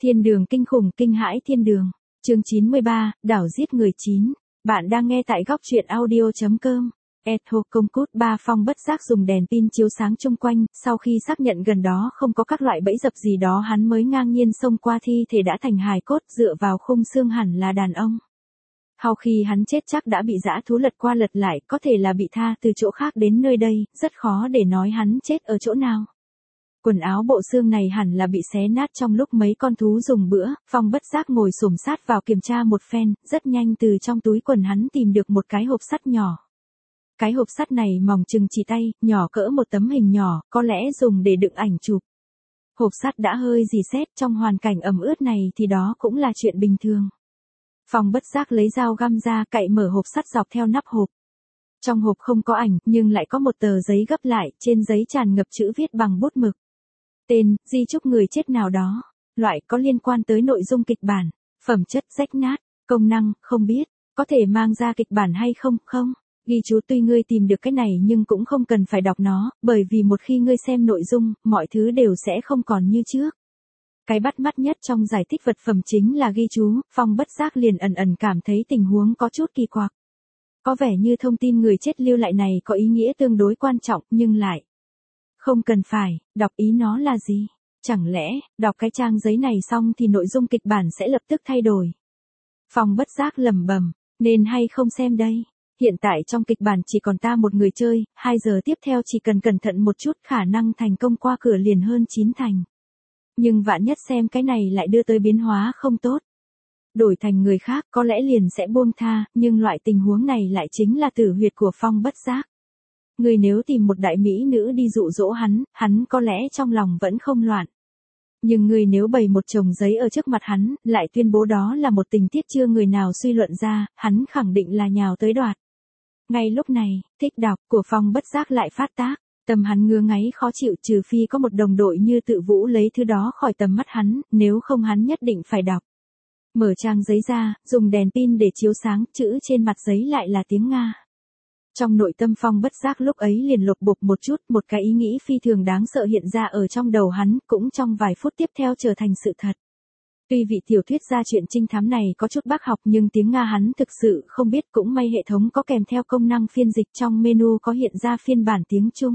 Thiên đường kinh khủng kinh hãi thiên đường. Chương 93, đảo giết người 9. Bạn đang nghe tại góc truyện audio.com. Etho công cút ba Phong bất giác dùng đèn pin chiếu sáng chung quanh, sau khi xác nhận gần đó không có các loại bẫy dập gì đó hắn mới ngang nhiên xông qua thi thể đã thành hài cốt dựa vào khung xương hẳn là đàn ông. Sau khi hắn chết chắc đã bị dã thú lật qua lật lại, có thể là bị tha từ chỗ khác đến nơi đây, rất khó để nói hắn chết ở chỗ nào. Quần áo bộ xương này hẳn là bị xé nát trong lúc mấy con thú dùng bữa, Phong bất giác ngồi xổm sát vào kiểm tra một phen, rất nhanh từ trong túi quần hắn tìm được một cái hộp sắt nhỏ. Cái hộp sắt này mỏng chừng chỉ tay, nhỏ cỡ một tấm hình nhỏ, có lẽ dùng để đựng ảnh chụp. Hộp sắt đã hơi rỉ sét, trong hoàn cảnh ẩm ướt này thì đó cũng là chuyện bình thường. Phong bất giác lấy dao găm ra cạy mở hộp sắt dọc theo nắp hộp. Trong hộp không có ảnh, nhưng lại có một tờ giấy gấp lại, trên giấy tràn ngập chữ viết bằng bút mực. Tên, di chúc người chết nào đó, loại có liên quan tới nội dung kịch bản, phẩm chất rách nát, công năng, không biết, có thể mang ra kịch bản hay không, không. Ghi chú tuy ngươi tìm được cái này nhưng cũng không cần phải đọc nó, bởi vì một khi ngươi xem nội dung, mọi thứ đều sẽ không còn như trước. Cái bắt mắt nhất trong giải thích vật phẩm chính là ghi chú, Phong bất giác liền ẩn ẩn cảm thấy tình huống có chút kỳ quặc. Có vẻ như thông tin người chết lưu lại này có ý nghĩa tương đối quan trọng, nhưng lại không cần phải, đọc ý nó là gì? Chẳng lẽ, đọc cái trang giấy này xong thì nội dung kịch bản sẽ lập tức thay đổi? Phong bất giác lẩm bẩm, nên hay không xem đây? Hiện tại trong kịch bản chỉ còn ta một người chơi, 2 giờ tiếp theo chỉ cần cẩn thận một chút khả năng thành công qua cửa liền hơn 9 thành. Nhưng vạn nhất xem cái này lại đưa tới biến hóa không tốt. Đổi thành người khác có lẽ liền sẽ buông tha, nhưng loại tình huống này lại chính là tử huyệt của Phong bất giác. Người nếu tìm một đại mỹ nữ đi dụ dỗ hắn có lẽ trong lòng vẫn không loạn. Nhưng người nếu bày một chồng giấy ở trước mặt hắn, lại tuyên bố đó là một tình tiết chưa người nào suy luận ra, hắn khẳng định là nhào tới đoạt. Ngay lúc này, thích đọc của Phong bất giác lại phát tác, tâm hắn ngứa ngáy khó chịu trừ phi có một đồng đội như Tự Vũ lấy thứ đó khỏi tầm mắt hắn, nếu không hắn nhất định phải đọc. Mở trang giấy ra, dùng đèn pin để chiếu sáng, chữ trên mặt giấy lại là tiếng Nga. Trong nội tâm Phong bất giác lúc ấy liền lục bục một chút, một cái ý nghĩ phi thường đáng sợ hiện ra ở trong đầu hắn, cũng trong vài phút tiếp theo trở thành sự thật. Tuy vị tiểu thuyết gia truyện trinh thám này có chút bác học nhưng tiếng Nga hắn thực sự không biết, cũng may hệ thống có kèm theo công năng phiên dịch trong menu có hiện ra phiên bản tiếng Trung.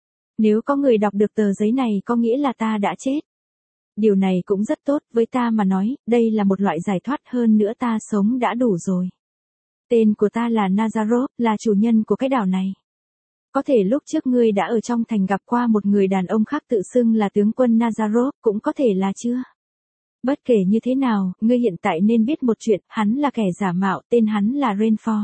Nếu có người đọc được tờ giấy này có nghĩa là ta đã chết. Điều này cũng rất tốt với ta mà nói, đây là một loại giải thoát, hơn nữa ta sống đã đủ rồi. Tên của ta là Nazarov, là chủ nhân của cái đảo này. Có thể lúc trước ngươi đã ở trong thành gặp qua một người đàn ông khác tự xưng là tướng quân Nazarov, cũng có thể là chưa. Bất kể như thế nào, ngươi hiện tại nên biết một chuyện, hắn là kẻ giả mạo, tên hắn là Rainford.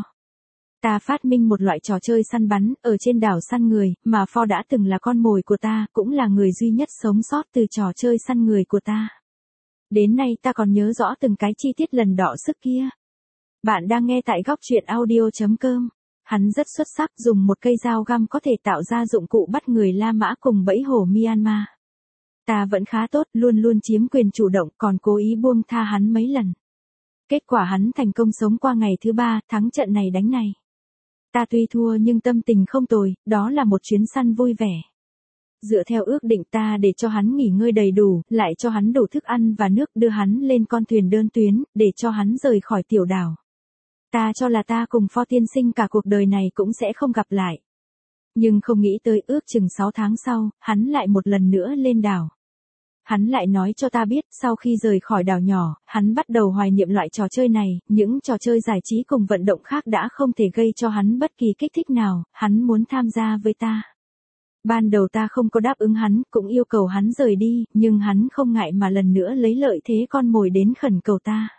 Ta phát minh một loại trò chơi săn bắn, ở trên đảo săn người, mà Ford đã từng là con mồi của ta, cũng là người duy nhất sống sót từ trò chơi săn người của ta. Đến nay ta còn nhớ rõ từng cái chi tiết lần đọ sức kia. Bạn đang nghe tại góc truyện audio.com. Hắn rất xuất sắc, dùng một cây dao găm có thể tạo ra dụng cụ bắt người La Mã cùng bẫy hổ Myanmar. Ta vẫn khá tốt, luôn luôn chiếm quyền chủ động, còn cố ý buông tha hắn mấy lần. Kết quả hắn thành công sống qua ngày thứ 3, thắng trận này đánh này. Ta tuy thua nhưng tâm tình không tồi, đó là một chuyến săn vui vẻ. Dựa theo ước định ta để cho hắn nghỉ ngơi đầy đủ, lại cho hắn đủ thức ăn và nước, đưa hắn lên con thuyền đơn tuyến, để cho hắn rời khỏi tiểu đảo. Ta cho là ta cùng Pho tiên sinh cả cuộc đời này cũng sẽ không gặp lại. Nhưng không nghĩ tới ước chừng 6 tháng sau, hắn lại một lần nữa lên đảo. Hắn lại nói cho ta biết, sau khi rời khỏi đảo nhỏ, hắn bắt đầu hoài niệm loại trò chơi này, những trò chơi giải trí cùng vận động khác đã không thể gây cho hắn bất kỳ kích thích nào, hắn muốn tham gia với ta. Ban đầu ta không có đáp ứng hắn, cũng yêu cầu hắn rời đi, nhưng hắn không ngại mà lần nữa lấy lợi thế con mồi đến khẩn cầu ta.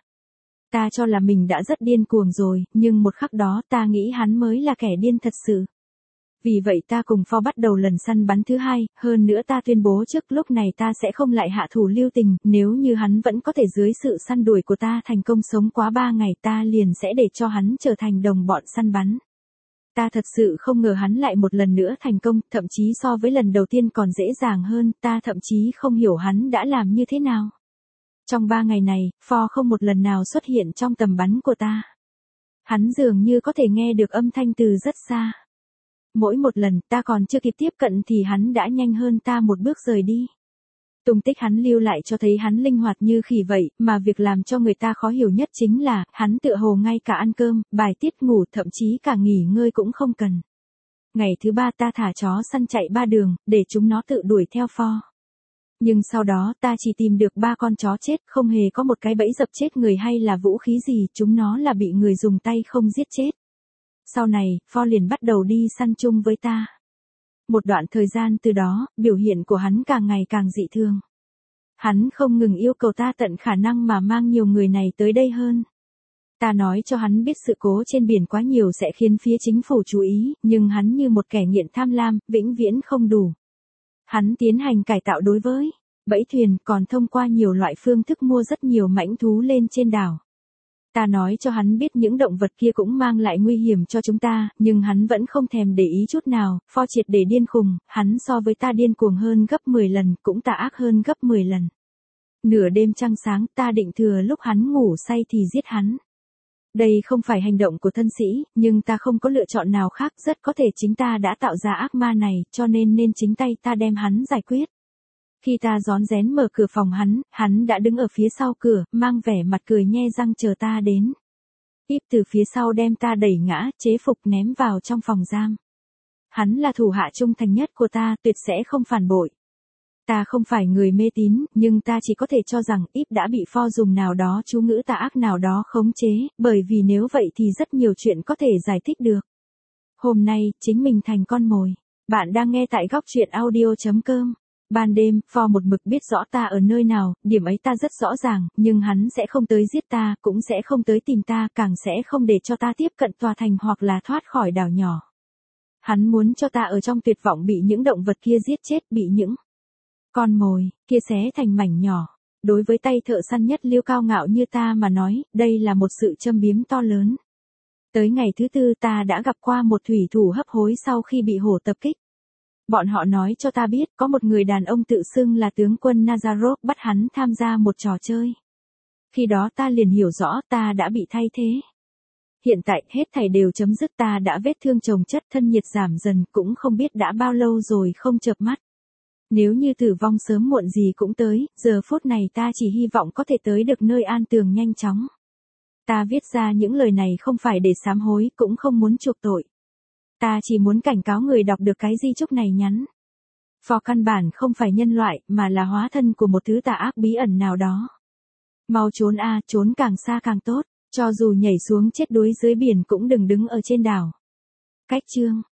Ta cho là mình đã rất điên cuồng rồi, nhưng một khắc đó ta nghĩ hắn mới là kẻ điên thật sự. Vì vậy ta cùng Ford bắt đầu lần săn bắn thứ 2, hơn nữa ta tuyên bố trước lúc này ta sẽ không lại hạ thủ lưu tình, nếu như hắn vẫn có thể dưới sự săn đuổi của ta thành công sống quá 3 ngày ta liền sẽ để cho hắn trở thành đồng bọn săn bắn. Ta thật sự không ngờ hắn lại một lần nữa thành công, thậm chí so với lần đầu tiên còn dễ dàng hơn, ta thậm chí không hiểu hắn đã làm như thế nào. Trong 3 ngày này, Ford không một lần nào xuất hiện trong tầm bắn của ta. Hắn dường như có thể nghe được âm thanh từ rất xa. Mỗi một lần ta còn chưa kịp tiếp cận thì hắn đã nhanh hơn ta một bước rời đi. Tung tích hắn lưu lại cho thấy hắn linh hoạt như khỉ vậy, mà việc làm cho người ta khó hiểu nhất chính là, hắn tựa hồ ngay cả ăn cơm, bài tiết ngủ thậm chí cả nghỉ ngơi cũng không cần. Ngày thứ 3 ta thả chó săn chạy 3 đường, để chúng nó tự đuổi theo pho. Nhưng sau đó ta chỉ tìm được 3 con chó chết, không hề có một cái bẫy dập chết người hay là vũ khí gì, chúng nó là bị người dùng tay không giết chết. Sau này, pho liền bắt đầu đi săn chung với ta. Một đoạn thời gian từ đó, biểu hiện của hắn càng ngày càng dị thường. Hắn không ngừng yêu cầu ta tận khả năng mà mang nhiều người này tới đây hơn. Ta nói cho hắn biết sự cố trên biển quá nhiều sẽ khiến phía chính phủ chú ý, nhưng hắn như một kẻ nghiện tham lam, vĩnh viễn không đủ. Hắn tiến hành cải tạo đối với bẫy thuyền, còn thông qua nhiều loại phương thức mua rất nhiều mãnh thú lên trên đảo. Ta nói cho hắn biết những động vật kia cũng mang lại nguy hiểm cho chúng ta, nhưng hắn vẫn không thèm để ý chút nào, pho triệt để điên khùng, hắn so với ta điên cuồng hơn gấp 10 lần, cũng tà ác hơn gấp 10 lần. Nửa đêm trăng sáng ta định thừa lúc hắn ngủ say thì giết hắn. Đây không phải hành động của thân sĩ, nhưng ta không có lựa chọn nào khác, rất có thể chính ta đã tạo ra ác ma này, cho nên chính tay ta đem hắn giải quyết. Khi ta rón rén mở cửa phòng hắn đã đứng ở phía sau cửa, mang vẻ mặt cười nhe răng chờ ta đến. Íp từ phía sau đem ta đẩy ngã, chế phục ném vào trong phòng giam. Hắn là thủ hạ trung thành nhất của ta, tuyệt sẽ không phản bội. Ta không phải người mê tín, nhưng ta chỉ có thể cho rằng Íp đã bị pho dùng nào đó chú ngữ tà ác nào đó khống chế, bởi vì nếu vậy thì rất nhiều chuyện có thể giải thích được. Hôm nay, chính mình thành con mồi. Bạn đang nghe tại góc truyện audio.com. Ban đêm, pho một mực biết rõ ta ở nơi nào, điểm ấy ta rất rõ ràng, nhưng hắn sẽ không tới giết ta, cũng sẽ không tới tìm ta, càng sẽ không để cho ta tiếp cận tòa thành hoặc là thoát khỏi đảo nhỏ. Hắn muốn cho ta ở trong tuyệt vọng bị những động vật kia giết chết, bị những con mồi kia xé thành mảnh nhỏ. Đối với tay thợ săn nhất liêu cao ngạo như ta mà nói, đây là một sự châm biếm to lớn. Tới ngày thứ 4 ta đã gặp qua một thủy thủ hấp hối sau khi bị hổ tập kích. Bọn họ nói cho ta biết có một người đàn ông tự xưng là tướng quân Nazarov bắt hắn tham gia một trò chơi. Khi đó ta liền hiểu rõ ta đã bị thay thế. Hiện tại hết thảy đều chấm dứt, ta đã vết thương chồng chất, thân nhiệt giảm dần, cũng không biết đã bao lâu rồi không chợp mắt. Nếu như tử vong sớm muộn gì cũng tới, giờ phút này ta chỉ hy vọng có thể tới được nơi an tường nhanh chóng. Ta viết ra những lời này không phải để sám hối, cũng không muốn chuộc tội. Ta chỉ muốn cảnh cáo người đọc được cái di chúc này nhắn. Pho căn bản không phải nhân loại, mà là hóa thân của một thứ tà ác bí ẩn nào đó. Mau trốn a, trốn càng xa càng tốt, cho dù nhảy xuống chết đuối dưới biển cũng đừng đứng ở trên đảo. Cách chương